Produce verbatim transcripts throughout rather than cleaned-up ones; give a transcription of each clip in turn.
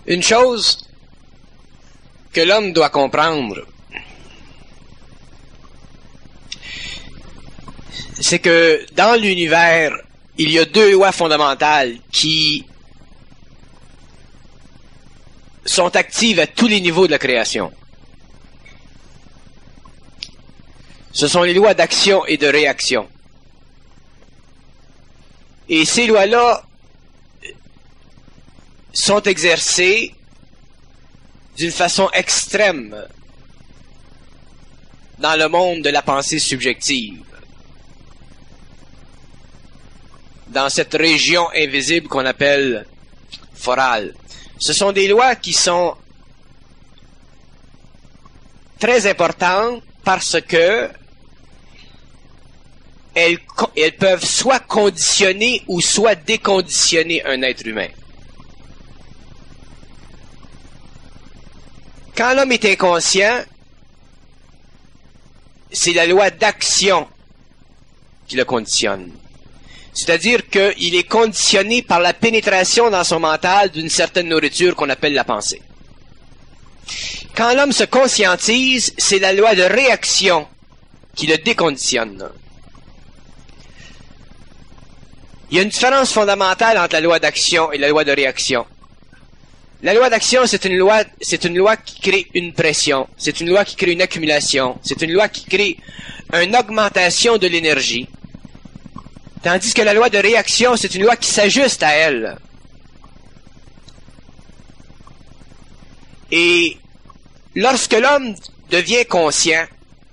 Une chose que l'homme doit comprendre, c'est que dans l'univers, il y a deux lois fondamentales qui sont actives à tous les niveaux de la création. Ce sont les lois d'action et de réaction. Et ces lois-là sont exercées d'une façon extrême dans le monde de la pensée subjective. Dans cette région invisible qu'on appelle forale. Ce sont des lois qui sont très importantes parce que elles, elles peuvent soit conditionner ou soit déconditionner un être humain. Quand l'homme est inconscient, c'est la loi d'action qui le conditionne. C'est-à-dire qu'il est conditionné par la pénétration dans son mental d'une certaine nourriture qu'on appelle la pensée. Quand l'homme se conscientise, c'est la loi de réaction qui le déconditionne. Il y a une différence fondamentale entre la loi d'action et la loi de réaction. La loi d'action, c'est une loi, c'est une loi qui crée une pression. C'est une loi qui crée une accumulation. C'est une loi qui crée une augmentation de l'énergie. Tandis que la loi de réaction, c'est une loi qui s'ajuste à elle. Et lorsque l'homme devient conscient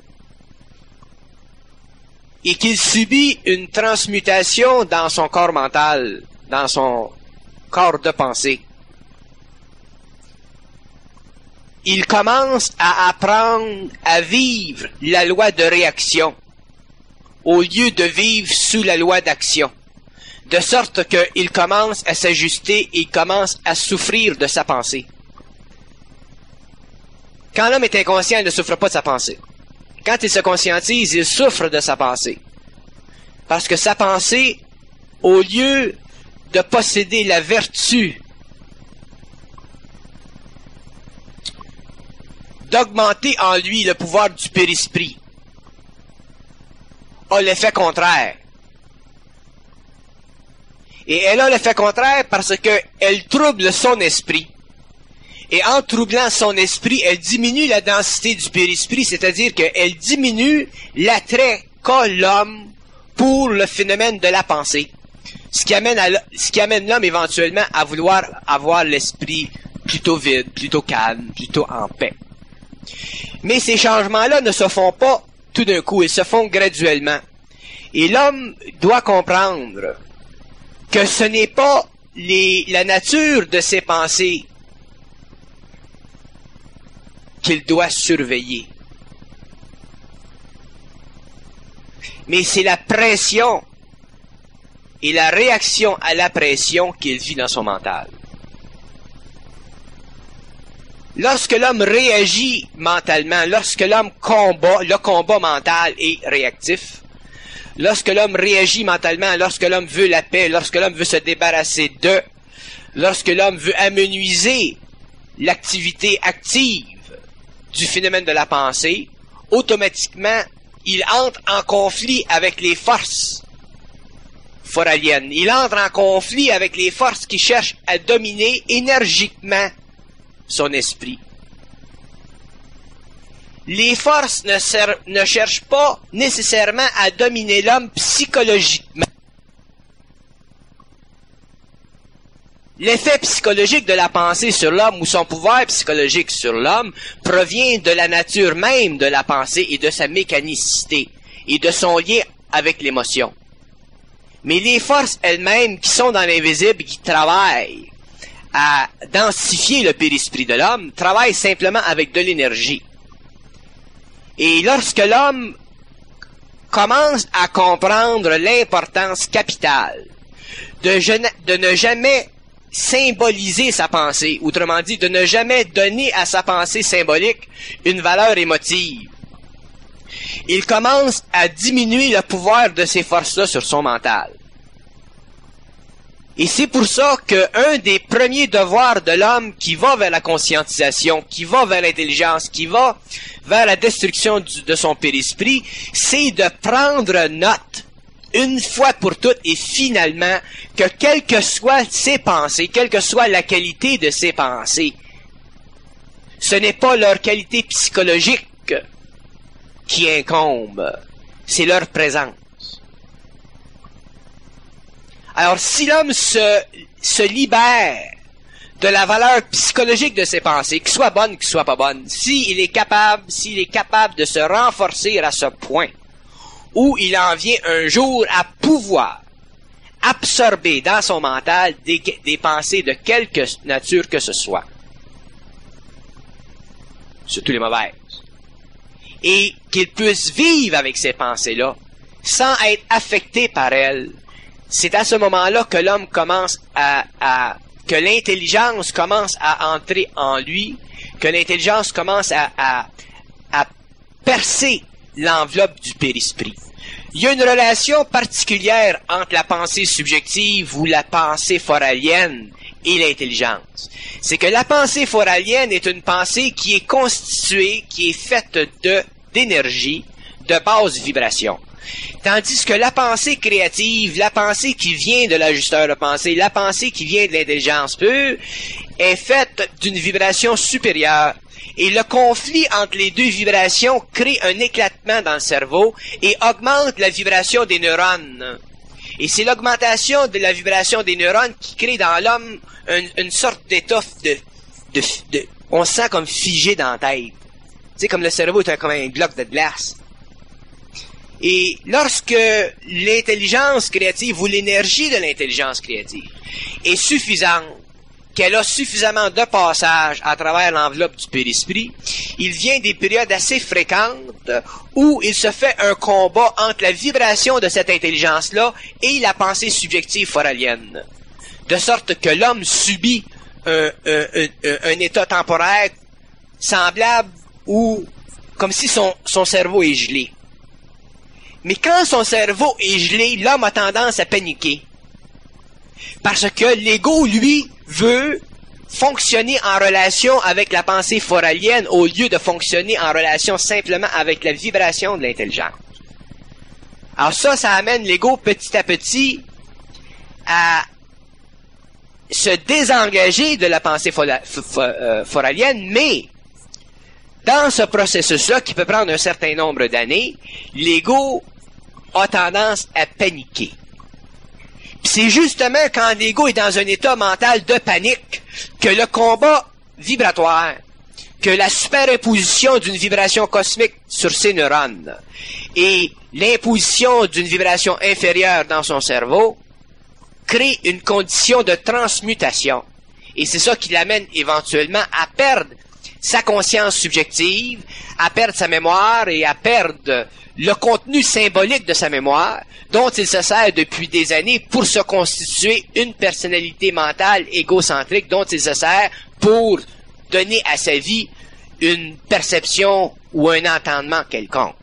et qu'il subit une transmutation dans son corps mental, dans son corps de pensée, il commence à apprendre à vivre la loi de réaction au lieu de vivre sous la loi d'action. De sorte qu'il commence à s'ajuster et il commence à souffrir de sa pensée. Quand l'homme est inconscient, il ne souffre pas de sa pensée. Quand il se conscientise, il souffre de sa pensée. Parce que sa pensée, au lieu de posséder la vertu d'augmenter en lui le pouvoir du périsprit, a l'effet contraire. Et elle a l'effet contraire parce qu'elle trouble son esprit. Et en troublant son esprit, elle diminue la densité du périsprit, c'est-à-dire qu'elle diminue l'attrait qu'a l'homme pour le phénomène de la pensée. Ce qui amène, à, ce qui amène l'homme éventuellement à vouloir avoir l'esprit plutôt vide, plutôt calme, plutôt en paix. Mais ces changements-là ne se font pas tout d'un coup, ils se font graduellement. Et l'homme doit comprendre que ce n'est pas les, la nature de ses pensées qu'il doit surveiller. Mais c'est la pression et la réaction à la pression qu'il vit dans son mental. Lorsque l'homme réagit mentalement, lorsque l'homme combat, le combat mental est réactif. Lorsque l'homme réagit mentalement, lorsque l'homme veut la paix, lorsque l'homme veut se débarrasser de, lorsque l'homme veut amenuiser l'activité active du phénomène de la pensée, automatiquement, il entre en conflit avec les forces foraliennes. Il entre en conflit avec les forces qui cherchent à dominer énergiquement son esprit. Les forces ne, ser- ne cherchent pas nécessairement à dominer l'homme psychologiquement. L'effet psychologique de la pensée sur l'homme ou son pouvoir psychologique sur l'homme provient de la nature même de la pensée et de sa mécanicité et de son lien avec l'émotion. Mais les forces elles-mêmes qui sont dans l'invisible, qui travaillent à densifier le périsprit de l'homme, travaillent simplement avec de l'énergie. Et lorsque l'homme commence à comprendre l'importance capitale de, de ne jamais symboliser sa pensée, autrement dit, de ne jamais donner à sa pensée symbolique une valeur émotive, il commence à diminuer le pouvoir de ces forces-là sur son mental. Et c'est pour ça qu'un des premiers devoirs de l'homme qui va vers la conscientisation, qui va vers l'intelligence, qui va vers la destruction du, de son périsprit, c'est de prendre note, une fois pour toutes et finalement, que quelles que soient ses pensées, quelle que soit la qualité de ses pensées, ce n'est pas leur qualité psychologique qui incombe, c'est leur présence. Alors, si l'homme se, se libère de la valeur psychologique de ses pensées, qu'elles soient bonnes, qu'elles soient pas bonnes, s'il est capable, s'il est capable de se renforcer à ce point, où il en vient un jour à pouvoir absorber dans son mental des, des pensées de quelque nature que ce soit, surtout les mauvaises, et qu'il puisse vivre avec ces pensées-là, sans être affecté par elles, c'est à ce moment-là que l'homme commence à, à que l'intelligence commence à entrer en lui, que l'intelligence commence à, à, à percer l'enveloppe du périsprit. Il y a une relation particulière entre la pensée subjective ou la pensée foralienne et l'intelligence. C'est que la pensée foralienne est une pensée qui est constituée, qui est faite de d'énergie, de basse vibration. Tandis que la pensée créative, la pensée qui vient de l'ajusteur de pensée, la pensée qui vient de l'intelligence pure, est faite d'une vibration supérieure. Et le conflit entre les deux vibrations crée un éclatement dans le cerveau et augmente la vibration des neurones. Et c'est l'augmentation de la vibration des neurones qui crée dans l'homme une, une sorte d'étoffe de, de, de... On se sent comme figé dans la tête. Tu sais, comme le cerveau est comme un bloc de glace. Et lorsque l'intelligence créative ou l'énergie de l'intelligence créative est suffisante, qu'elle a suffisamment de passage à travers l'enveloppe du périsprit, il vient des périodes assez fréquentes où il se fait un combat entre la vibration de cette intelligence-là et la pensée subjective foralienne. De sorte que l'homme subit un, un, un, un état temporaire semblable ou comme si son, son cerveau est gelé. Mais quand son cerveau est gelé, l'homme a tendance à paniquer. Parce que l'ego, lui, veut fonctionner en relation avec la pensée foralienne au lieu de fonctionner en relation simplement avec la vibration de l'intelligence. Alors ça, ça amène l'ego petit à petit à se désengager de la pensée foralienne, mais dans ce processus-là, qui peut prendre un certain nombre d'années, l'ego a tendance à paniquer. Puis c'est justement quand l'ego est dans un état mental de panique que le combat vibratoire, que la superimposition d'une vibration cosmique sur ses neurones et l'imposition d'une vibration inférieure dans son cerveau crée une condition de transmutation. Et c'est ça qui l'amène éventuellement à perdre sa conscience subjective, à perdre sa mémoire et à perdre le contenu symbolique de sa mémoire, dont il se sert depuis des années pour se constituer une personnalité mentale égocentrique, dont il se sert pour donner à sa vie une perception ou un entendement quelconque.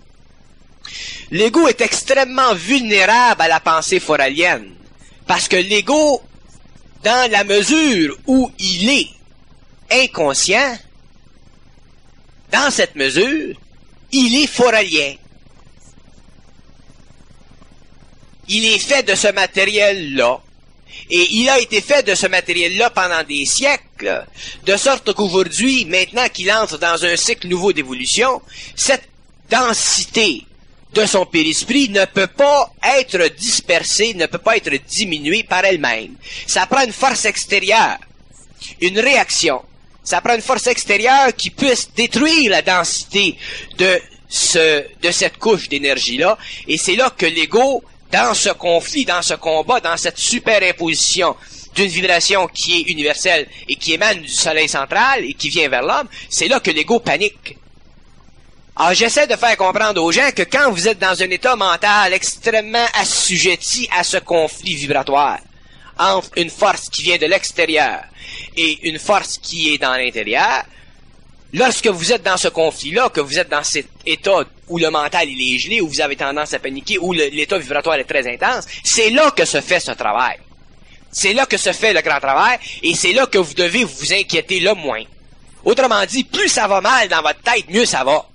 L'ego est extrêmement vulnérable à la pensée foralienne, parce que l'ego, dans la mesure où il est inconscient, dans cette mesure, il est foralien. Il est fait de ce matériel-là. Et il a été fait de ce matériel-là pendant des siècles, de sorte qu'aujourd'hui, maintenant qu'il entre dans un cycle nouveau d'évolution, cette densité de son périsprit ne peut pas être dispersée, ne peut pas être diminuée par elle-même. Ça prend une force extérieure, une réaction. Ça prend une force extérieure qui puisse détruire la densité de ce, de cette couche d'énergie-là. Et c'est là que l'ego, dans ce conflit, dans ce combat, dans cette superimposition d'une vibration qui est universelle et qui émane du soleil central et qui vient vers l'homme, c'est là que l'ego panique. Alors, j'essaie de faire comprendre aux gens que quand vous êtes dans un état mental extrêmement assujetti à ce conflit vibratoire, entre une force qui vient de l'extérieur et une force qui est dans l'intérieur, lorsque vous êtes dans ce conflit-là, que vous êtes dans cet état où le mental il est gelé, où vous avez tendance à paniquer, où le, l'état vibratoire est très intense, c'est là que se fait ce travail. C'est là que se fait le grand travail, et c'est là que vous devez vous inquiéter le moins. Autrement dit, plus ça va mal dans votre tête, mieux ça va.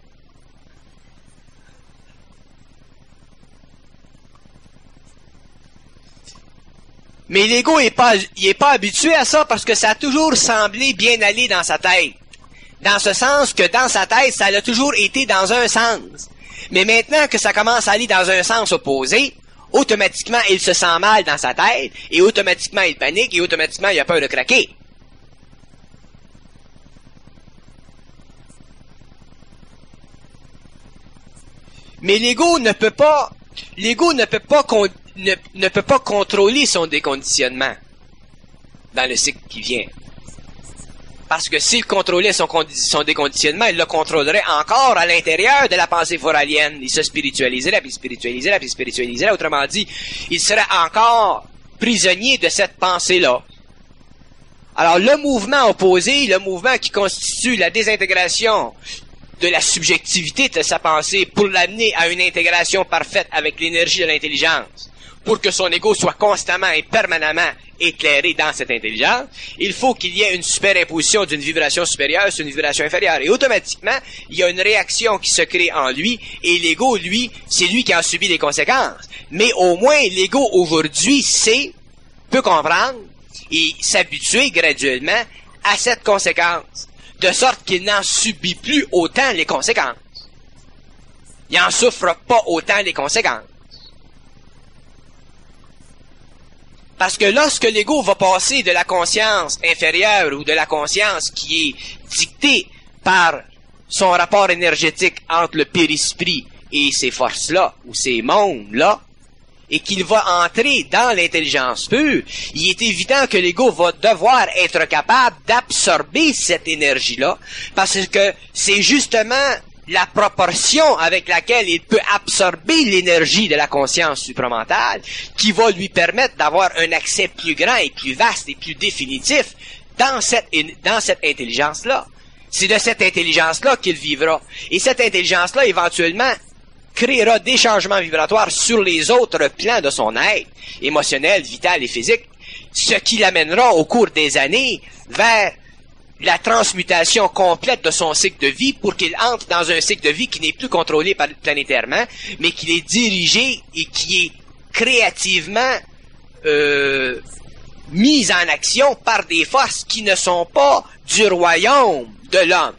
Mais l'ego est pas, il est pas habitué à ça parce que ça a toujours semblé bien aller dans sa tête. Dans ce sens que dans sa tête, ça a toujours été dans un sens. Mais maintenant que ça commence à aller dans un sens opposé, automatiquement, il se sent mal dans sa tête, et automatiquement, il panique, et automatiquement, il a peur de craquer. Mais l'ego ne peut pas, l'ego ne peut pas, con, ne, ne peut pas contrôler son déconditionnement dans le cycle qui vient. Parce que s'il contrôlait son, son déconditionnement, il le contrôlerait encore à l'intérieur de la pensée foralienne. Il se spiritualiserait, puis spiritualiserait, puis spiritualiserait. Autrement dit, il serait encore prisonnier de cette pensée-là. Alors, le mouvement opposé, le mouvement qui constitue la désintégration de la subjectivité de sa pensée pour l'amener à une intégration parfaite avec l'énergie de l'intelligence, pour que son ego soit constamment et permanemment éclairé dans cette intelligence, il faut qu'il y ait une superimposition d'une vibration supérieure sur une vibration inférieure. Et automatiquement, il y a une réaction qui se crée en lui, et l'ego, lui, c'est lui qui en subit les conséquences. Mais au moins, l'ego, aujourd'hui, sait, peut comprendre, et s'habituer graduellement à cette conséquence, de sorte qu'il n'en subit plus autant les conséquences. Il n'en souffre pas autant les conséquences. Parce que lorsque l'ego va passer de la conscience inférieure ou de la conscience qui est dictée par son rapport énergétique entre le périsprit et ces forces-là, ou ces mondes-là, et qu'il va entrer dans l'intelligence pure, il est évident que l'ego va devoir être capable d'absorber cette énergie-là, parce que c'est justement la proportion avec laquelle il peut absorber l'énergie de la conscience supramentale qui va lui permettre d'avoir un accès plus grand et plus vaste et plus définitif dans cette, dans cette intelligence-là. C'est de cette intelligence-là qu'il vivra. Et cette intelligence-là, éventuellement, créera des changements vibratoires sur les autres plans de son être, émotionnel, vital et physique, ce qui l'amènera au cours des années vers la transmutation complète de son cycle de vie pour qu'il entre dans un cycle de vie qui n'est plus contrôlé par, planétairement, mais qui est dirigé et qui est créativement euh, mis en action par des forces qui ne sont pas du royaume de l'homme.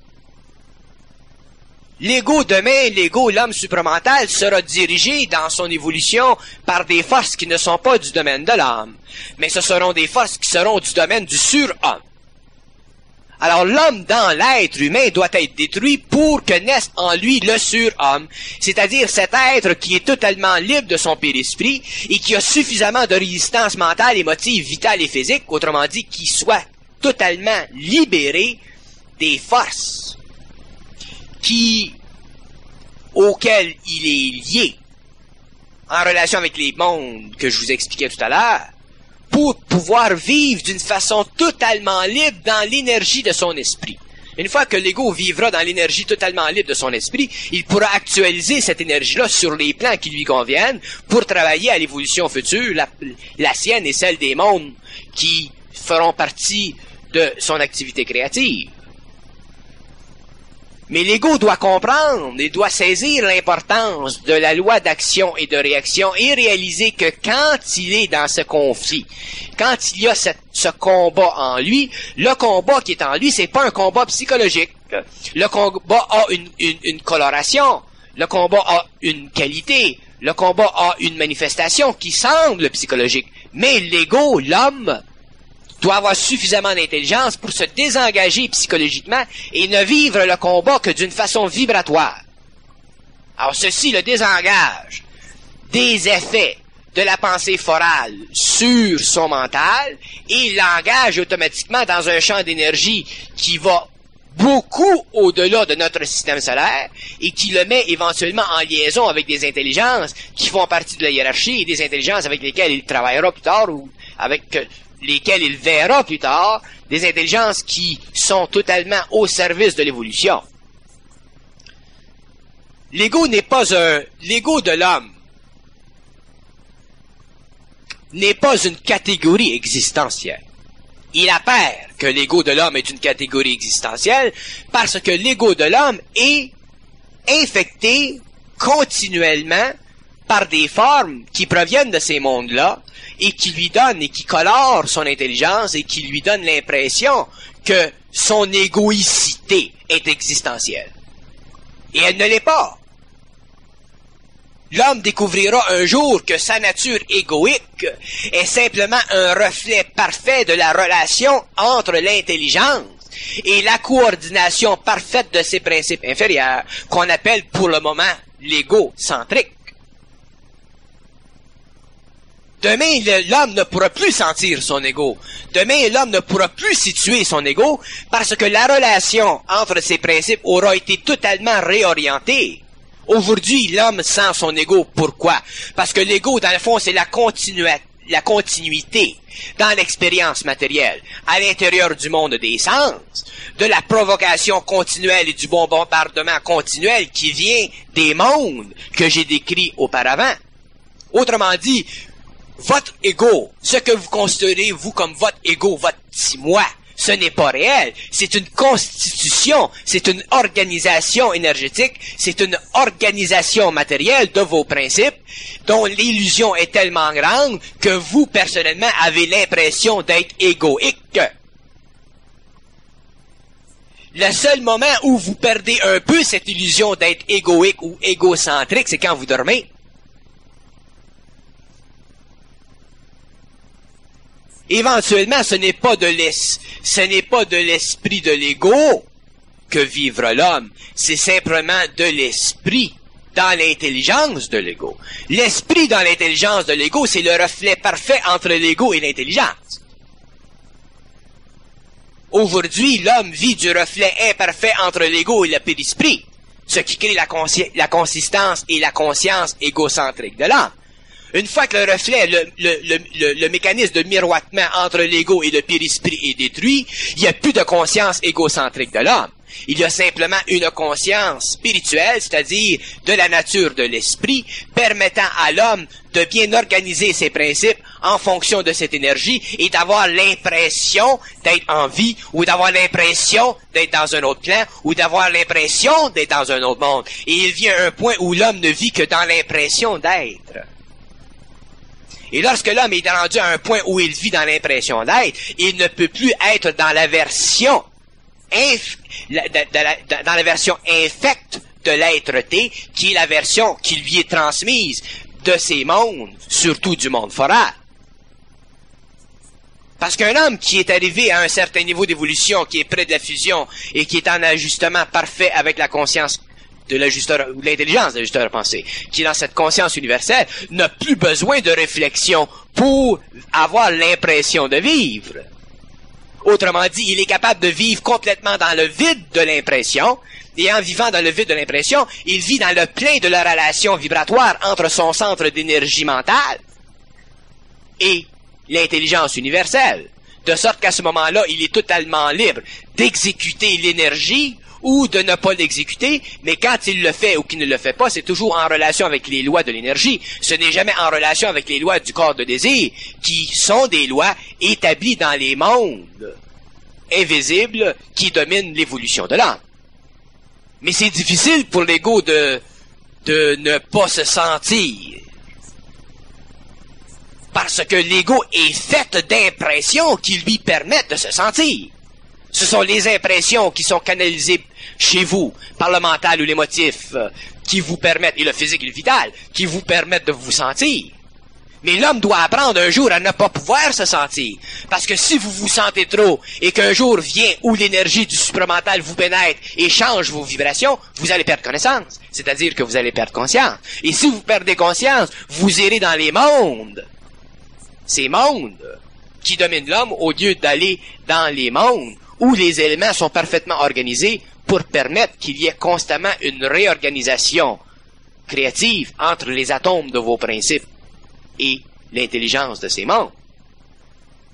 L'ego demain, l'ego, l'homme supramental, sera dirigé dans son évolution par des forces qui ne sont pas du domaine de l'homme, mais ce seront des forces qui seront du domaine du surhomme. Alors l'homme dans l'être humain doit être détruit pour que naisse en lui le surhomme, c'est-à-dire cet être qui est totalement libre de son périsprit et qui a suffisamment de résistance mentale, émotive, vitale et physique, autrement dit, qui soit totalement libéré des forces qui, auxquelles il est lié en relation avec les mondes que je vous expliquais tout à l'heure, pour pouvoir vivre d'une façon totalement libre dans l'énergie de son esprit. Une fois que l'ego vivra dans l'énergie totalement libre de son esprit, il pourra actualiser cette énergie-là sur les plans qui lui conviennent pour travailler à l'évolution future, la, la sienne et celle des mondes qui feront partie de son activité créative. Mais l'ego doit comprendre et doit saisir l'importance de la loi d'action et de réaction et réaliser que quand il est dans ce conflit, quand il y a cette, ce combat en lui, le combat qui est en lui, c'est pas un combat psychologique. Le combat a une, une, une coloration, le combat a une qualité, le combat a une manifestation qui semble psychologique. Mais l'ego, l'homme, doit avoir suffisamment d'intelligence pour se désengager psychologiquement et ne vivre le combat que d'une façon vibratoire. Alors ceci le désengage des effets de la pensée forale sur son mental et l'engage automatiquement dans un champ d'énergie qui va beaucoup au-delà de notre système solaire et qui le met éventuellement en liaison avec des intelligences qui font partie de la hiérarchie et des intelligences avec lesquelles il travaillera plus tard ou avec lesquelles il verra plus tard, des intelligences qui sont totalement au service de l'évolution. L'ego n'est pas un... L'ego de l'homme n'est pas une catégorie existentielle. Il apparaît que l'ego de l'homme est une catégorie existentielle parce que l'ego de l'homme est infecté continuellement par des formes qui proviennent de ces mondes-là et qui lui donnent et qui colorent son intelligence et qui lui donnent l'impression que son égoïcité est existentielle. Et elle ne l'est pas. L'homme découvrira un jour que sa nature égoïque est simplement un reflet parfait de la relation entre l'intelligence et la coordination parfaite de ses principes inférieurs, qu'on appelle pour le moment l'égocentrique. Demain, l'homme ne pourra plus sentir son ego. Demain, l'homme ne pourra plus situer son ego parce que la relation entre ces principes aura été totalement réorientée. Aujourd'hui, l'homme sent son ego. Pourquoi? Parce que l'ego, dans le fond, c'est la, continu la continuité dans l'expérience matérielle, à l'intérieur du monde des sens, de la provocation continuelle et du bombardement continuel qui vient des mondes que j'ai décrits auparavant. Autrement dit, votre ego, ce que vous considérez, vous, comme votre ego, votre petit moi, ce n'est pas réel. C'est une constitution, c'est une organisation énergétique, c'est une organisation matérielle de vos principes dont l'illusion est tellement grande que vous, personnellement, avez l'impression d'être égoïque. Le seul moment où vous perdez un peu cette illusion d'être égoïque ou égocentrique, c'est quand vous dormez. Éventuellement, ce n'est pas de l'es, ce n'est pas de l'esprit de l'ego que vivra l'homme, c'est simplement de l'esprit dans l'intelligence de l'ego. L'esprit dans l'intelligence de l'ego, c'est le reflet parfait entre l'ego et l'intelligence. Aujourd'hui, l'homme vit du reflet imparfait entre l'ego et le périsprit, ce qui crée la, la consistance et la conscience égocentrique de l'homme. Une fois que le reflet, le, le, le, le, le mécanisme de miroitement entre l'ego et le périsprit est détruit, il n'y a plus de conscience égocentrique de l'homme. Il y a simplement une conscience spirituelle, c'est-à-dire de la nature de l'esprit, permettant à l'homme de bien organiser ses principes en fonction de cette énergie et d'avoir l'impression d'être en vie ou d'avoir l'impression d'être dans un autre plan ou d'avoir l'impression d'être dans un autre monde. Et il vient un point où l'homme ne vit que dans l'impression d'être. Et lorsque l'homme est rendu à un point où il vit dans l'impression d'être, il ne peut plus être dans la version inf la, de, de la, de, dans la version infecte de l'être-té, qui est la version qui lui est transmise de ces mondes, surtout du monde foral. Parce qu'un homme qui est arrivé à un certain niveau d'évolution, qui est près de la fusion et qui est en ajustement parfait avec la conscience de l'ajusteur, ou l'intelligence de l'ajusteur pensée, qui est dans cette conscience universelle, n'a plus besoin de réflexion pour avoir l'impression de vivre. Autrement dit, il est capable de vivre complètement dans le vide de l'impression, et en vivant dans le vide de l'impression, il vit dans le plein de la relation vibratoire entre son centre d'énergie mentale et l'intelligence universelle. De sorte qu'à ce moment-là, il est totalement libre d'exécuter l'énergie ou de ne pas l'exécuter, mais quand il le fait ou qu'il ne le fait pas, c'est toujours en relation avec les lois de l'énergie. Ce n'est jamais en relation avec les lois du corps de désir, qui sont des lois établies dans les mondes invisibles qui dominent l'évolution de l'âme. Mais c'est difficile pour l'ego de, de ne pas se sentir. Parce que l'ego est fait d'impressions qui lui permettent de se sentir. Ce sont les impressions qui sont canalisées chez vous, par le mental ou l'émotif, euh, qui vous permettent, et le physique et le vital, qui vous permettent de vous sentir. Mais l'homme doit apprendre un jour à ne pas pouvoir se sentir. Parce que si vous vous sentez trop, et qu'un jour vient où l'énergie du supramental vous pénètre et change vos vibrations, vous allez perdre connaissance. C'est-à-dire que vous allez perdre conscience. Et si vous perdez conscience, vous irez dans les mondes. Ces mondes qui dominent l'homme au lieu d'aller dans les mondes où les éléments sont parfaitement organisés pour permettre qu'il y ait constamment une réorganisation créative entre les atomes de vos principes et l'intelligence de ces mondes.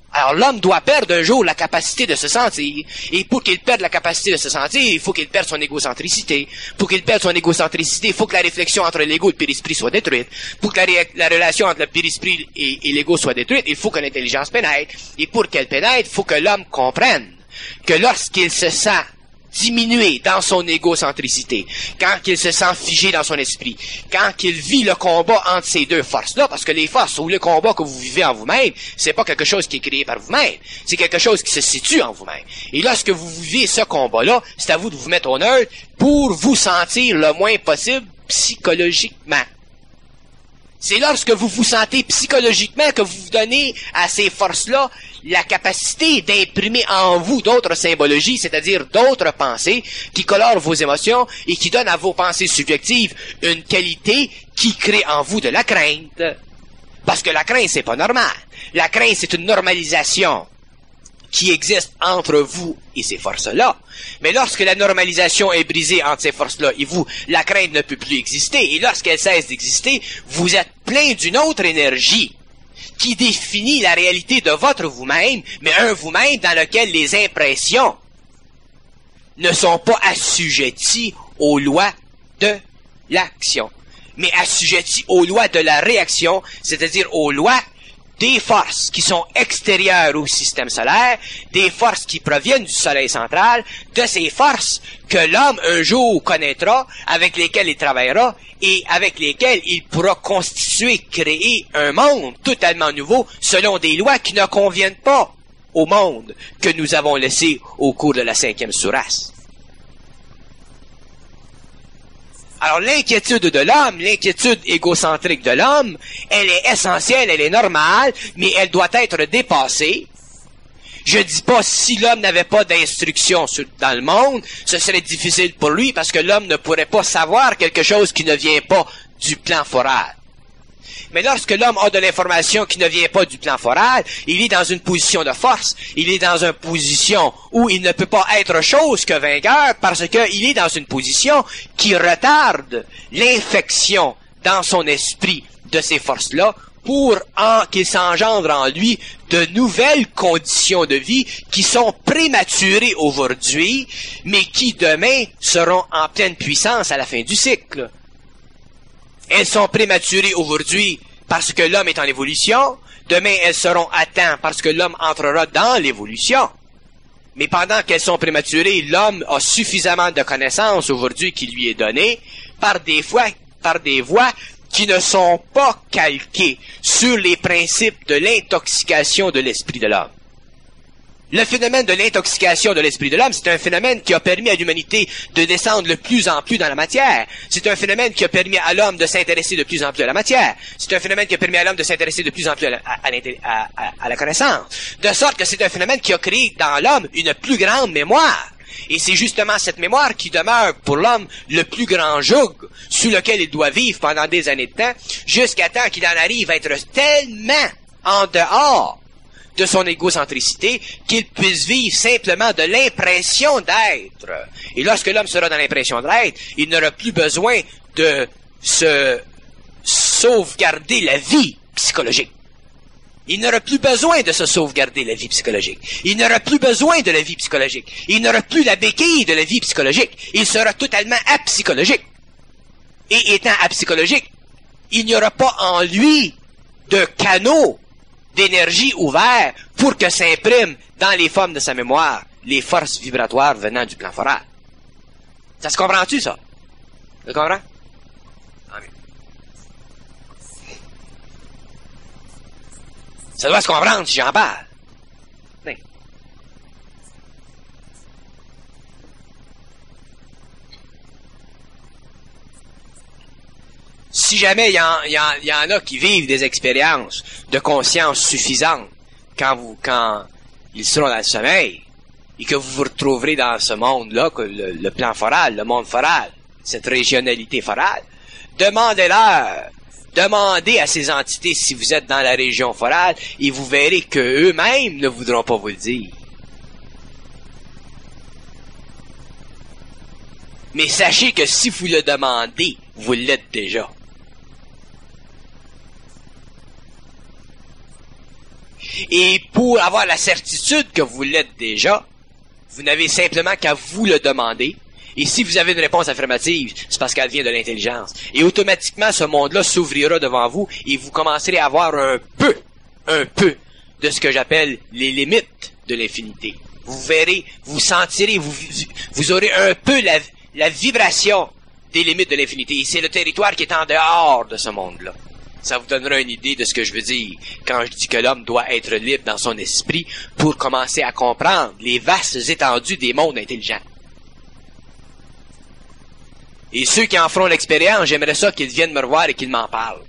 Alors l'homme doit perdre un jour la capacité de se sentir. Et pour qu'il perde la capacité de se sentir, il faut qu'il perde son égocentricité. Pour qu'il perde son égocentricité, il faut que la réflexion entre l'ego et le périsprit soit détruite. Pour que la, la relation entre le périsprit et, et l'ego soit détruite, il faut que l'intelligence pénètre. Et pour qu'elle pénètre, il faut que l'homme comprenne que lorsqu'il se sent diminué dans son égocentricité, quand il se sent figé dans son esprit, quand il vit le combat entre ces deux forces-là, parce que les forces ou le combat que vous vivez en vous-même, c'est pas quelque chose qui est créé par vous-même, c'est quelque chose qui se situe en vous-même. Et lorsque vous vivez ce combat-là, c'est à vous de vous mettre au neutre pour vous sentir le moins possible psychologiquement. C'est lorsque vous vous sentez psychologiquement que vous vous donnez à ces forces-là la capacité d'imprimer en vous d'autres symbologies, c'est-à-dire d'autres pensées qui colorent vos émotions et qui donnent à vos pensées subjectives une qualité qui crée en vous de la crainte. Parce que la crainte, c'est pas normal. La crainte, c'est une normalisation qui existe entre vous et ces forces-là. Mais lorsque la normalisation est brisée entre ces forces-là et vous, la crainte ne peut plus exister. Et lorsqu'elle cesse d'exister, vous êtes plein d'une autre énergie qui définit la réalité de votre vous-même, mais un vous-même dans lequel les impressions ne sont pas assujetties aux lois de l'action, mais assujetties aux lois de la réaction, c'est-à-dire aux lois des forces qui sont extérieures au système solaire, des forces qui proviennent du soleil central, de ces forces que l'homme un jour connaîtra, avec lesquelles il travaillera, et avec lesquelles il pourra constituer, créer un monde totalement nouveau, selon des lois qui ne conviennent pas au monde que nous avons laissé au cours de la cinquième sourate. Alors l'inquiétude de l'homme, l'inquiétude égocentrique de l'homme, elle est essentielle, elle est normale, mais elle doit être dépassée. Je dis pas si l'homme n'avait pas d'instruction dans le monde, ce serait difficile pour lui parce que l'homme ne pourrait pas savoir quelque chose qui ne vient pas du plan foral. Mais lorsque l'homme a de l'information qui ne vient pas du plan foral, il est dans une position de force, il est dans une position où il ne peut pas être chose que vainqueur parce qu'il est dans une position qui retarde l'infection dans son esprit de ces forces-là pour en, qu'il s'engendre en lui de nouvelles conditions de vie qui sont prématurées aujourd'hui, mais qui demain seront en pleine puissance à la fin du cycle. Elles sont prématurées aujourd'hui parce que l'homme est en évolution. Demain, elles seront à temps parce que l'homme entrera dans l'évolution. Mais pendant qu'elles sont prématurées, l'homme a suffisamment de connaissances aujourd'hui qui lui est donnée par des fois, par des voies qui ne sont pas calquées sur les principes de l'intoxication de l'esprit de l'homme. Le phénomène de l'intoxication de l'esprit de l'homme, c'est un phénomène qui a permis à l'humanité de descendre de plus en plus dans la matière. C'est un phénomène qui a permis à l'homme de s'intéresser de plus en plus à la matière. C'est un phénomène qui a permis à l'homme de s'intéresser de plus en plus à la, à, à, à, à la connaissance. De sorte que c'est un phénomène qui a créé dans l'homme une plus grande mémoire. Et c'est justement cette mémoire qui demeure pour l'homme le plus grand joug sous lequel il doit vivre pendant des années de temps, jusqu'à temps qu'il en arrive à être tellement en dehors de son égocentricité, qu'il puisse vivre simplement de l'impression d'être. Et lorsque l'homme sera dans l'impression d'être, il n'aura plus besoin de se sauvegarder la vie psychologique. Il n'aura plus besoin de se sauvegarder la vie psychologique. Il n'aura plus besoin de la vie psychologique. Il n'aura plus la béquille de la vie psychologique. Il sera totalement apsychologique. Et étant apsychologique, il n'y aura pas en lui de canaux d'énergie ouvert pour que s'impriment dans les formes de sa mémoire les forces vibratoires venant du plan foral. Ça se comprend-tu, ça? Tu comprends? Amen. Ça doit se comprendre si j'en parle. Oui. Si jamais il y, en, y, en, y en a qui vivent des expériences de conscience suffisantes quand vous, quand ils seront dans le sommeil, et que vous vous retrouverez dans ce monde-là, que le, le plan foral, le monde foral, cette régionalité forale, demandez-leur, demandez à ces entités si vous êtes dans la région forale, et vous verrez que eux-mêmes ne voudront pas vous le dire. Mais sachez que si vous le demandez, vous l'êtes déjà. Et pour avoir la certitude que vous l'êtes déjà, vous n'avez simplement qu'à vous le demander. Et si vous avez une réponse affirmative, c'est parce qu'elle vient de l'intelligence. Et automatiquement, ce monde-là s'ouvrira devant vous et vous commencerez à avoir un peu, un peu de ce que j'appelle les limites de l'infinité. Vous verrez, vous sentirez, vous, vous aurez un peu la, la vibration des limites de l'infinité. Et c'est le territoire qui est en dehors de ce monde-là. Ça vous donnera une idée de ce que je veux dire quand je dis que l'homme doit être libre dans son esprit pour commencer à comprendre les vastes étendues des mondes intelligents. Et ceux qui en feront l'expérience, j'aimerais ça qu'ils viennent me revoir et qu'ils m'en parlent.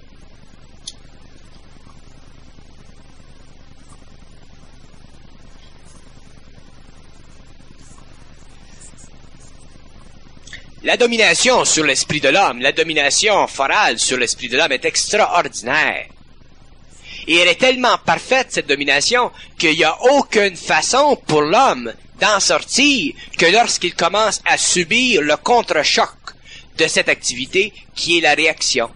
La domination sur l'esprit de l'homme, la domination forale sur l'esprit de l'homme est extraordinaire. Et elle est tellement parfaite, cette domination, qu'il n'y a aucune façon pour l'homme d'en sortir que lorsqu'il commence à subir le contre-choc de cette activité qui est la réaction.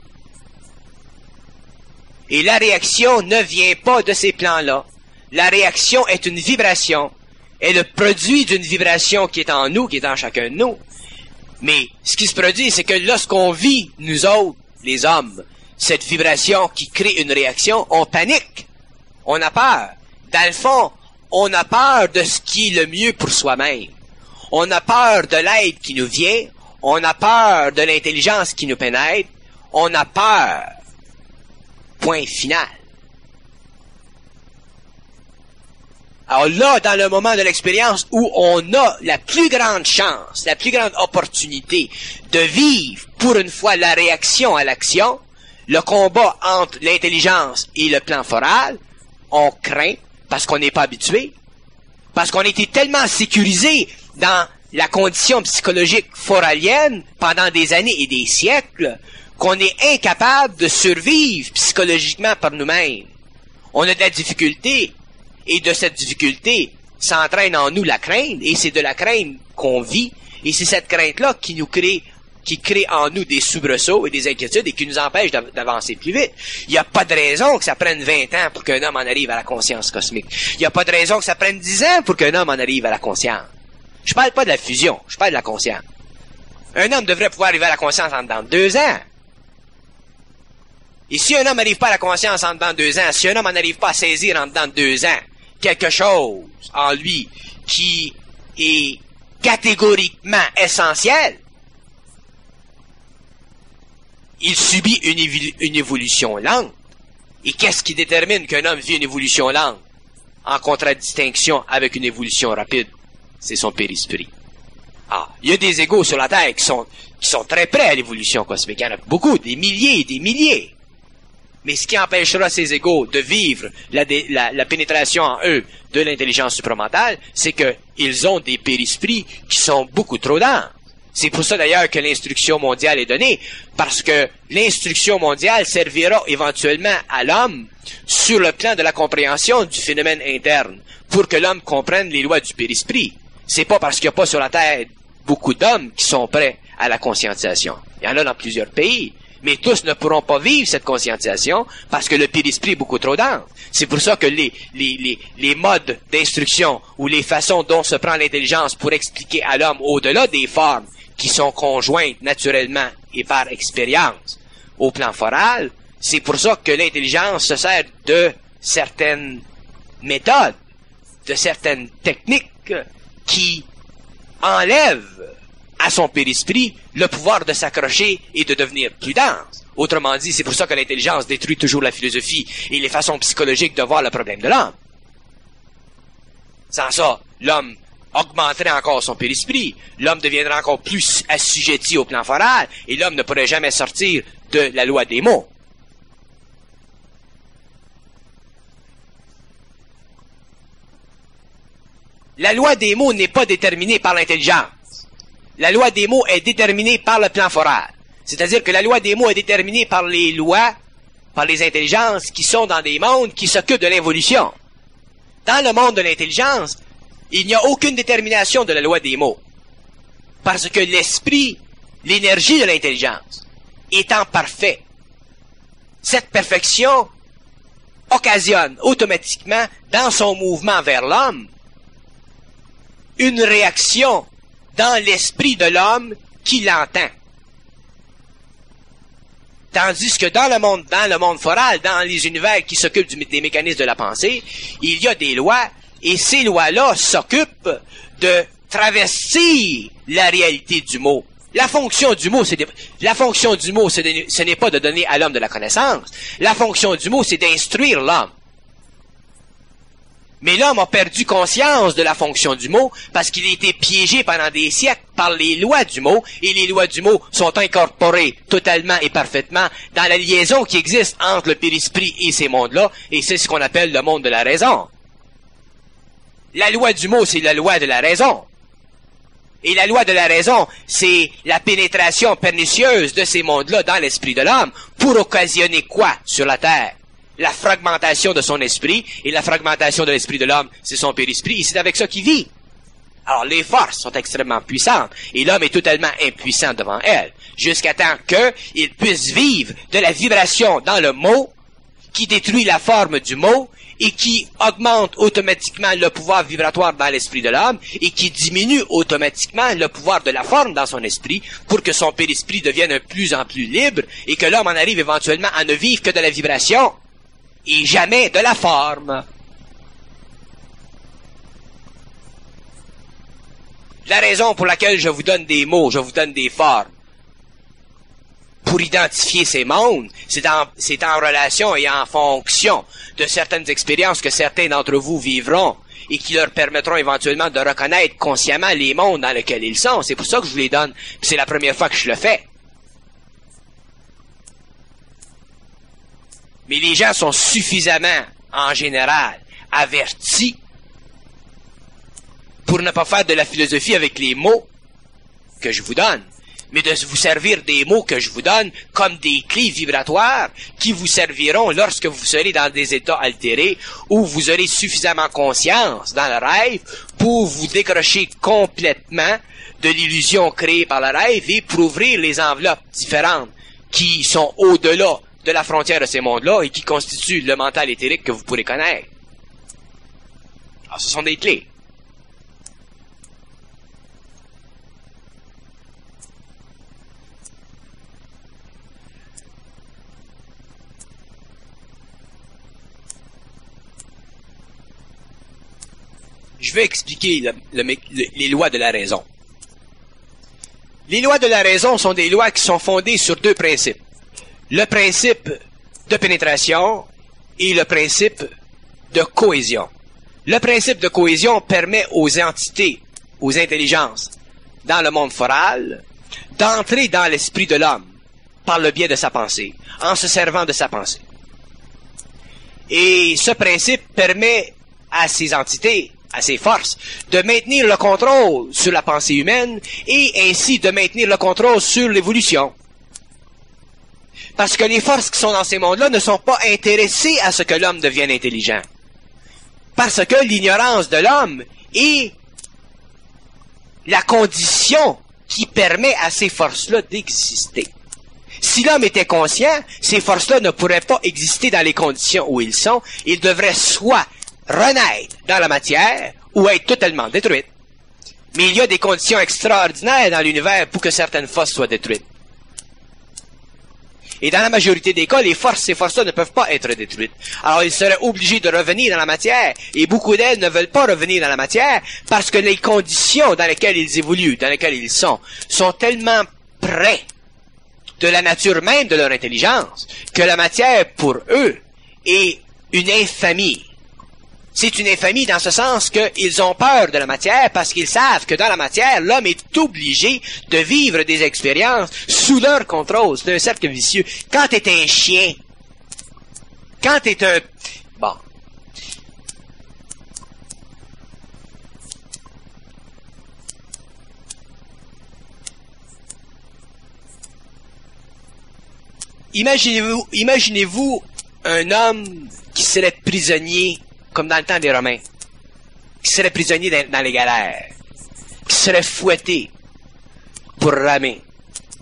Et la réaction ne vient pas de ces plans-là. La réaction est une vibration. Elle est le produit d'une vibration qui est en nous, qui est en chacun de nous. Mais ce qui se produit, c'est que lorsqu'on vit, nous autres, les hommes, cette vibration qui crée une réaction, on panique. On a peur. Dans le fond, on a peur de ce qui est le mieux pour soi-même. On a peur de l'aide qui nous vient. On a peur de l'intelligence qui nous pénètre. On a peur. Point final. Alors là, dans le moment de l'expérience où on a la plus grande chance, la plus grande opportunité de vivre pour une fois la réaction à l'action, le combat entre l'intelligence et le plan foral, on craint parce qu'on n'est pas habitué, parce qu'on a été tellement sécurisé dans la condition psychologique foralienne pendant des années et des siècles qu'on est incapable de survivre psychologiquement par nous-mêmes. On a de la difficulté. Et de cette difficulté s'entraîne en nous la crainte, et c'est de la crainte qu'on vit, et c'est cette crainte-là qui nous crée, qui crée en nous des soubresauts et des inquiétudes et qui nous empêche d'avancer plus vite. Il n'y a pas de raison que ça prenne vingt ans pour qu'un homme en arrive à la conscience cosmique. Il n'y a pas de raison que ça prenne dix ans pour qu'un homme en arrive à la conscience. Je parle pas de la fusion, je parle de la conscience. Un homme devrait pouvoir arriver à la conscience en dedans de deux ans. Et si un homme n'arrive pas à la conscience en dedans de deux ans, si un homme n'arrive pas à saisir en dedans de deux ans, quelque chose en lui qui est catégoriquement essentiel, il subit une, évo- une évolution lente. Et qu'est-ce qui détermine qu'un homme vit une évolution lente en contradistinction avec une évolution rapide? C'est son périsprit. Ah, il y a des égos sur la Terre qui sont, qui sont très près à l'évolution cosmique. Il y en a beaucoup, des milliers, des milliers. Mais ce qui empêchera ces égos de vivre la, dé, la, la pénétration en eux de l'intelligence supramentale, c'est qu'ils ont des périsprits qui sont beaucoup trop denses. C'est pour ça d'ailleurs que l'instruction mondiale est donnée, parce que l'instruction mondiale servira éventuellement à l'homme sur le plan de la compréhension du phénomène interne, pour que l'homme comprenne les lois du périsprit. C'est pas parce qu'il n'y a pas sur la Terre beaucoup d'hommes qui sont prêts à la conscientisation. Il y en a dans plusieurs pays. Mais tous ne pourront pas vivre cette conscientisation parce que le périsprit est beaucoup trop dense. C'est pour ça que les, les, les, les modes d'instruction ou les façons dont se prend l'intelligence pour expliquer à l'homme au-delà des formes qui sont conjointes naturellement et par expérience au plan foral, c'est pour ça que l'intelligence se sert de certaines méthodes, de certaines techniques qui enlèvent à son périsprit le pouvoir de s'accrocher et de devenir plus dense. Autrement dit, c'est pour ça que l'intelligence détruit toujours la philosophie et les façons psychologiques de voir le problème de l'homme. Sans ça, l'homme augmenterait encore son périsprit, l'homme deviendrait encore plus assujetti au plan foral, et l'homme ne pourrait jamais sortir de la loi des mots. La loi des mots n'est pas déterminée par l'intelligence. La loi des mots est déterminée par le plan foral. C'est-à-dire que la loi des mots est déterminée par les lois, par les intelligences qui sont dans des mondes qui s'occupent de l'évolution. Dans le monde de l'intelligence, il n'y a aucune détermination de la loi des mots. Parce que l'esprit, l'énergie de l'intelligence, étant parfait, cette perfection occasionne automatiquement, dans son mouvement vers l'homme, une réaction dans l'esprit de l'homme qui l'entend. Tandis que dans le monde, dans le monde foral, dans les univers qui s'occupent du, des mécanismes de la pensée, il y a des lois, et ces lois-là s'occupent de travestir la réalité du mot. La fonction du mot, c'est de, la fonction du mot, c'est de, ce n'est pas de donner à l'homme de la connaissance. La fonction du mot, c'est d'instruire l'homme. Mais l'homme a perdu conscience de la fonction du mot parce qu'il a été piégé pendant des siècles par les lois du mot, et les lois du mot sont incorporées totalement et parfaitement dans la liaison qui existe entre le périsprit et ces mondes-là, et c'est ce qu'on appelle le monde de la raison. La loi du mot, c'est la loi de la raison. Et la loi de la raison, c'est la pénétration pernicieuse de ces mondes-là dans l'esprit de l'homme pour occasionner quoi sur la terre? La fragmentation de son esprit, et la fragmentation de l'esprit de l'homme, c'est son périsprit, et c'est avec ça qu'il vit. Alors les forces sont extrêmement puissantes, et l'homme est totalement impuissant devant elles, jusqu'à temps qu'il puisse vivre de la vibration dans le mot, qui détruit la forme du mot, et qui augmente automatiquement le pouvoir vibratoire dans l'esprit de l'homme, et qui diminue automatiquement le pouvoir de la forme dans son esprit, pour que son périsprit devienne de plus en plus libre, et que l'homme en arrive éventuellement à ne vivre que de la vibration, et jamais de la forme. La raison pour laquelle je vous donne des mots, je vous donne des formes, pour identifier ces mondes, c'est en, c'est en relation et en fonction de certaines expériences que certains d'entre vous vivront et qui leur permettront éventuellement de reconnaître consciemment les mondes dans lesquels ils sont. C'est pour ça que je vous les donne. Puis c'est la première fois que je le fais. Mais les gens sont suffisamment, en général, avertis pour ne pas faire de la philosophie avec les mots que je vous donne, mais de vous servir des mots que je vous donne comme des clés vibratoires qui vous serviront lorsque vous serez dans des états altérés où vous aurez suffisamment conscience dans le rêve pour vous décrocher complètement de l'illusion créée par le rêve et pour ouvrir les enveloppes différentes qui sont au-delà de la frontière de ces mondes-là et qui constituent le mental éthérique que vous pourrez connaître. Alors, ce sont des clés. Je vais expliquer le, le, le, les lois de la raison. Les lois de la raison sont des lois qui sont fondées sur deux principes. Le principe de pénétration et le principe de cohésion. Le principe de cohésion permet aux entités, aux intelligences, dans le monde foral, d'entrer dans l'esprit de l'homme par le biais de sa pensée, en se servant de sa pensée. Et ce principe permet à ces entités, à ces forces, de maintenir le contrôle sur la pensée humaine et ainsi de maintenir le contrôle sur l'évolution. Parce que les forces qui sont dans ces mondes-là ne sont pas intéressées à ce que l'homme devienne intelligent. Parce que l'ignorance de l'homme est la condition qui permet à ces forces-là d'exister. Si l'homme était conscient, ces forces-là ne pourraient pas exister dans les conditions où ils sont. Ils devraient soit renaître dans la matière ou être totalement détruites. Mais il y a des conditions extraordinaires dans l'univers pour que certaines forces soient détruites. Et dans la majorité des cas, les forces, ces forces-là ne peuvent pas être détruites. Alors, ils seraient obligés de revenir dans la matière. Et beaucoup d'elles ne veulent pas revenir dans la matière parce que les conditions dans lesquelles ils évoluent, dans lesquelles ils sont, sont tellement près de la nature même de leur intelligence que la matière, pour eux, est une infamie. C'est une infamie dans ce sens qu'ils ont peur de la matière parce qu'ils savent que dans la matière, l'homme est obligé de vivre des expériences sous leur contrôle. C'est un cercle vicieux. Quand t'es un chien, quand t'es un... Bon. Imaginez-vous, imaginez-vous un homme qui serait prisonnier comme dans le temps des Romains, qui serait prisonnier dans, dans les galères, qui serait fouetté pour ramer.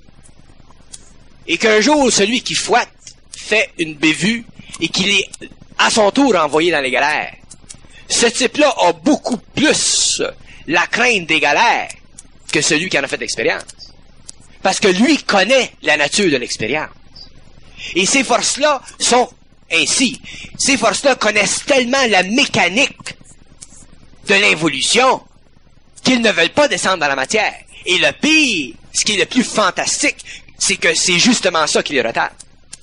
Et qu'un jour, celui qui fouette fait une bévue et qu'il est à son tour envoyé dans les galères. Ce type-là a beaucoup plus la crainte des galères que celui qui en a fait l'expérience. Parce que lui connaît la nature de l'expérience. Et ces forces-là sont ainsi. Ces forces-là connaissent tellement la mécanique de l'involution qu'ils ne veulent pas descendre dans la matière. Et le pire, ce qui est le plus fantastique, c'est que c'est justement ça qui les retarde.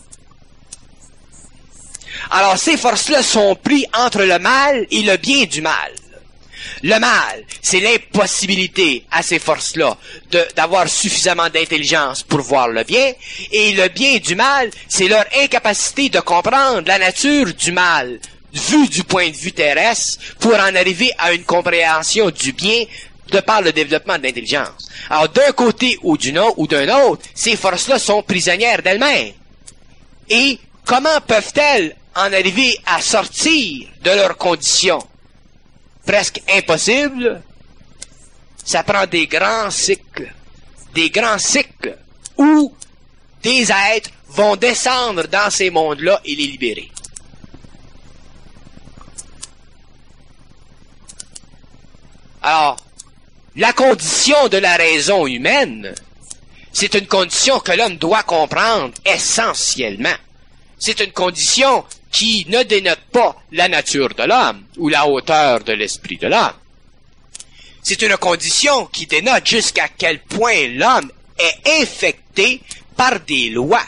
Alors, ces forces-là sont prises entre le mal et le bien du mal. Le mal, c'est l'impossibilité à ces forces-là de, d'avoir suffisamment d'intelligence pour voir le bien, et le bien du mal, c'est leur incapacité de comprendre la nature du mal, vu du point de vue terrestre, pour en arriver à une compréhension du bien de par le développement de l'intelligence. Alors, d'un côté ou d'une autre, ou d'un autre, ces forces-là sont prisonnières d'elles-mêmes. Et comment peuvent-elles en arriver à sortir de leurs conditions? Presque impossible. Ça prend des grands cycles. Des grands cycles où des êtres vont descendre dans ces mondes-là et les libérer. Alors, la condition de la raison humaine, c'est une condition que l'homme doit comprendre essentiellement. C'est une condition qui ne dénote pas la nature de l'homme ou la hauteur de l'esprit de l'homme. C'est une condition qui dénote jusqu'à quel point l'homme est infecté par des lois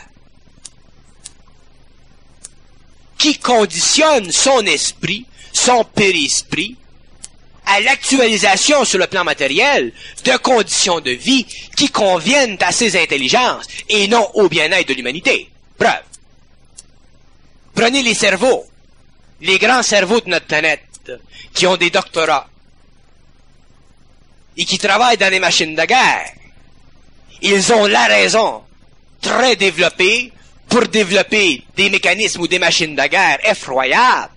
qui conditionnent son esprit, son périsprit, à l'actualisation sur le plan matériel de conditions de vie qui conviennent à ses intelligences et non au bien-être de l'humanité. Preuve. Prenez les cerveaux, les grands cerveaux de notre planète, qui ont des doctorats et qui travaillent dans les machines de guerre. Ils ont la raison très développée pour développer des mécanismes ou des machines de guerre effroyables.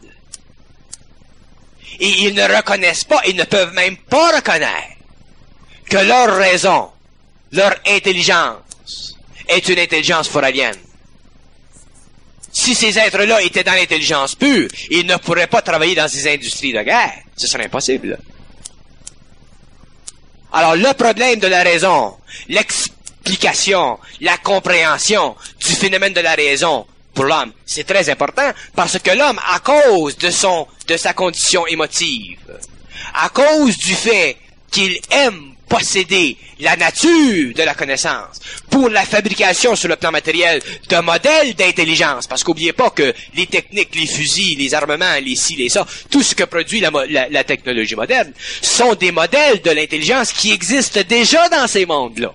Et ils ne reconnaissent pas, ils ne peuvent même pas reconnaître que leur raison, leur intelligence est une intelligence foralienne. Si ces êtres-là étaient dans l'intelligence pure, ils ne pourraient pas travailler dans ces industries de guerre. Ce serait impossible. Alors, le problème de la raison, l'explication, la compréhension du phénomène de la raison pour l'homme, c'est très important parce que l'homme, à cause de son, de sa condition émotive, à cause du fait qu'il aime posséder la nature de la connaissance pour la fabrication sur le plan matériel de modèles d'intelligence, parce qu'oubliez pas que les techniques, les fusils, les armements, les ci, les ça, tout ce que produit la, la, la technologie moderne sont des modèles de l'intelligence qui existent déjà dans ces mondes-là.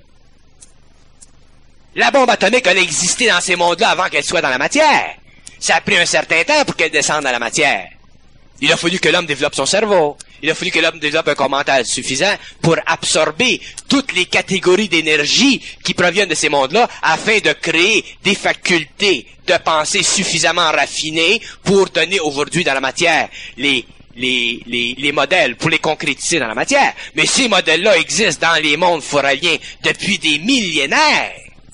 La bombe atomique, elle a existé dans ces mondes-là avant qu'elle soit dans la matière. Ça a pris un certain temps pour qu'elle descende dans la matière. Il a fallu que l'homme développe son cerveau. Il a fallu que l'homme développe un corps mental suffisant pour absorber toutes les catégories d'énergie qui proviennent de ces mondes-là afin de créer des facultés de pensée suffisamment raffinées pour donner aujourd'hui dans la matière les, les, les, les modèles, pour les concrétiser dans la matière. Mais ces modèles-là existent dans les mondes foraliens depuis des millénaires.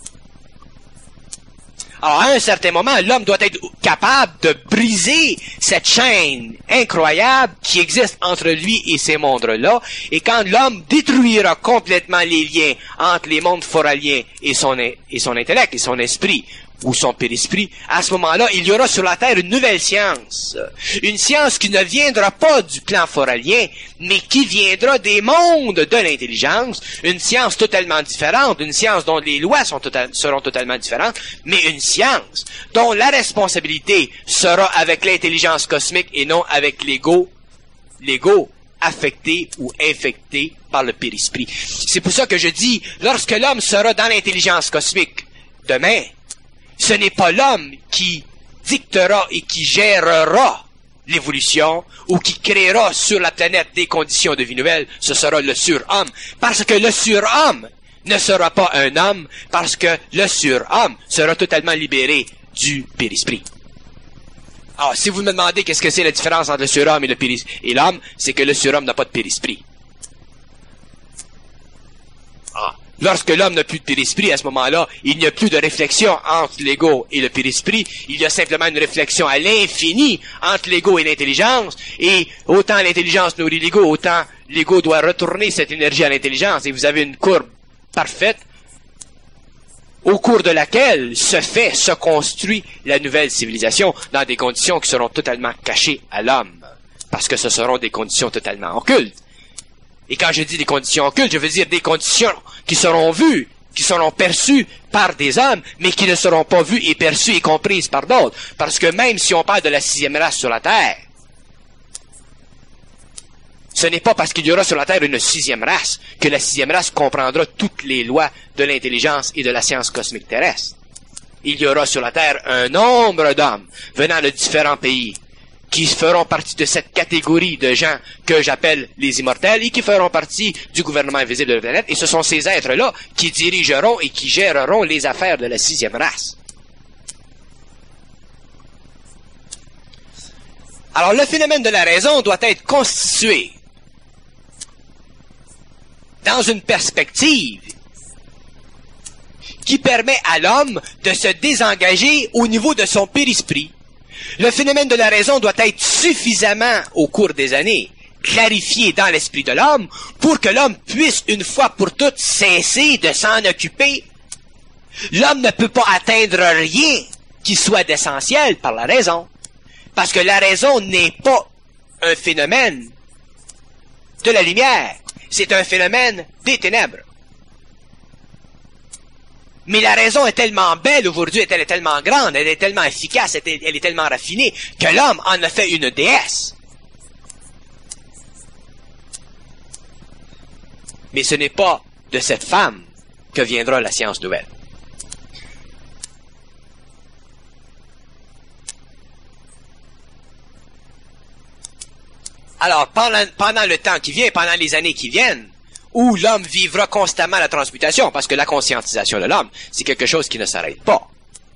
Alors, à un certain moment, l'homme doit être capable de briser cette chaîne incroyable qui existe entre lui et ces mondes-là. Et quand l'homme détruira complètement les liens entre les mondes foraliens et son, et son intellect et son esprit, ou son périsprit, à ce moment-là, il y aura sur la Terre une nouvelle science. Une science qui ne viendra pas du plan foralien, mais qui viendra des mondes de l'intelligence. Une science totalement différente, une science dont les lois sont total, seront totalement différentes, mais une science dont la responsabilité sera avec l'intelligence cosmique et non avec l'ego, l'ego affecté ou infecté par le périsprit. C'est pour ça que je dis, lorsque l'homme sera dans l'intelligence cosmique, demain, ce n'est pas l'homme qui dictera et qui gérera l'évolution ou qui créera sur la planète des conditions de vie nouvelles, ce sera le surhomme. Parce que le surhomme ne sera pas un homme, parce que le surhomme sera totalement libéré du périsprit. Alors, si vous me demandez qu'est-ce que c'est la différence entre le surhomme et le péris- et l'homme, c'est que le surhomme n'a pas de périsprit. Ah. Lorsque l'homme n'a plus de périsprit, à ce moment-là, il n'y a plus de réflexion entre l'ego et le périsprit. Il y a simplement une réflexion à l'infini entre l'ego et l'intelligence. Et autant l'intelligence nourrit l'ego, autant l'ego doit retourner cette énergie à l'intelligence. Et vous avez une courbe parfaite au cours de laquelle se fait, se construit la nouvelle civilisation dans des conditions qui seront totalement cachées à l'homme. Parce que ce seront des conditions totalement occultes. Et quand je dis des conditions occultes, je veux dire des conditions qui seront vues, qui seront perçues par des hommes, mais qui ne seront pas vues et perçues et comprises par d'autres. Parce que même si on parle de la sixième race sur la Terre, ce n'est pas parce qu'il y aura sur la Terre une sixième race que la sixième race comprendra toutes les lois de l'intelligence et de la science cosmique terrestre. Il y aura sur la Terre un nombre d'hommes venant de différents pays qui feront partie de cette catégorie de gens que j'appelle les immortels et qui feront partie du gouvernement invisible de la planète. Et ce sont ces êtres-là qui dirigeront et qui géreront les affaires de la sixième race. Alors, le phénomène de la raison doit être constitué dans une perspective qui permet à l'homme de se désengager au niveau de son périsprit. Le phénomène de la raison doit être suffisamment, au cours des années, clarifié dans l'esprit de l'homme pour que l'homme puisse, une fois pour toutes, cesser de s'en occuper. L'homme ne peut pas atteindre rien qui soit d'essentiel par la raison. Parce que la raison n'est pas un phénomène de la lumière. C'est un phénomène des ténèbres. Mais la raison est tellement belle aujourd'hui, elle est tellement grande, elle est tellement efficace, elle est, elle est tellement raffinée, que l'homme en a fait une déesse. Mais ce n'est pas de cette femme que viendra la science nouvelle. Alors, pendant, pendant le temps qui vient, pendant les années qui viennent, où l'homme vivra constamment la transmutation, parce que la conscientisation de l'homme, c'est quelque chose qui ne s'arrête pas.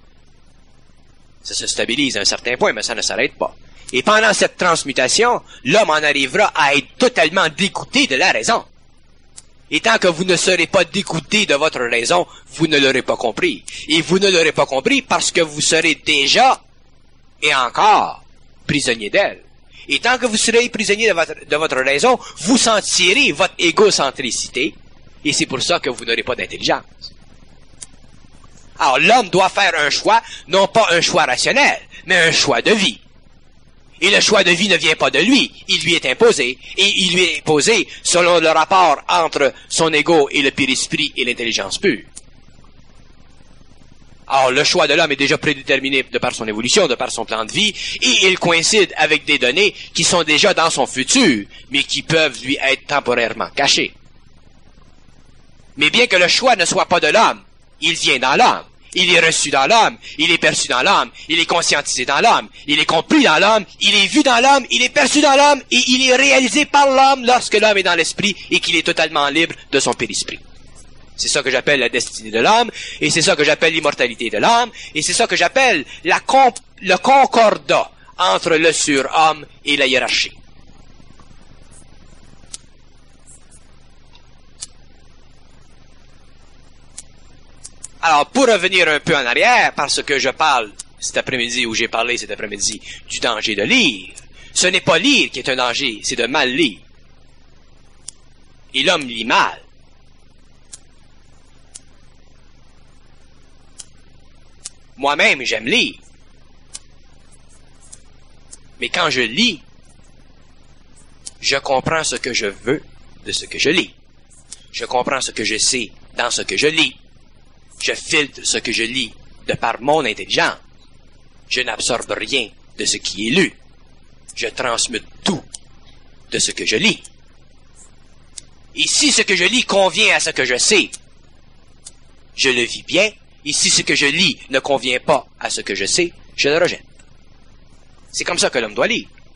Ça se stabilise à un certain point, mais ça ne s'arrête pas. Et pendant cette transmutation, l'homme en arrivera à être totalement dégoûté de la raison. Et tant que vous ne serez pas dégoûté de votre raison, vous ne l'aurez pas compris. Et vous ne l'aurez pas compris parce que vous serez déjà, et encore, prisonnier d'elle. Et tant que vous serez prisonnier de votre, de votre raison, vous sentirez votre égocentricité, et c'est pour ça que vous n'aurez pas d'intelligence. Alors, l'homme doit faire un choix, non pas un choix rationnel, mais un choix de vie. Et le choix de vie ne vient pas de lui, il lui est imposé, et il lui est imposé selon le rapport entre son ego et le périsprit et l'intelligence pure. Alors, le choix de l'homme est déjà prédéterminé de par son évolution, de par son plan de vie, et il coïncide avec des données qui sont déjà dans son futur, mais qui peuvent lui être temporairement cachées. Mais bien que le choix ne soit pas de l'homme, il vient dans l'homme, il est reçu dans l'homme, il est perçu dans l'homme, il est conscientisé dans l'homme, il est compris dans l'homme, il est vu dans l'homme, il est perçu dans l'homme, et il est réalisé par l'homme lorsque l'homme est dans l'esprit et qu'il est totalement libre de son périsprit. C'est ça que j'appelle la destinée de l'homme, et c'est ça que j'appelle l'immortalité de l'homme, et c'est ça que j'appelle la comp- le concordat entre le surhomme et la hiérarchie. Alors, pour revenir un peu en arrière, parce que je parle cet après-midi, ou j'ai parlé cet après-midi, du danger de lire, ce n'est pas lire qui est un danger, c'est de mal lire. Et l'homme lit mal. Moi-même, j'aime lire. Mais quand je lis, je comprends ce que je veux de ce que je lis. Je comprends ce que je sais dans ce que je lis. Je filtre ce que je lis de par mon intelligence. Je n'absorbe rien de ce qui est lu. Je transmute tout de ce que je lis. Et si ce que je lis convient à ce que je sais, je le vis bien. Et si ce que je lis ne convient pas à ce que je sais, je le rejette. C'est comme ça que l'homme doit lire.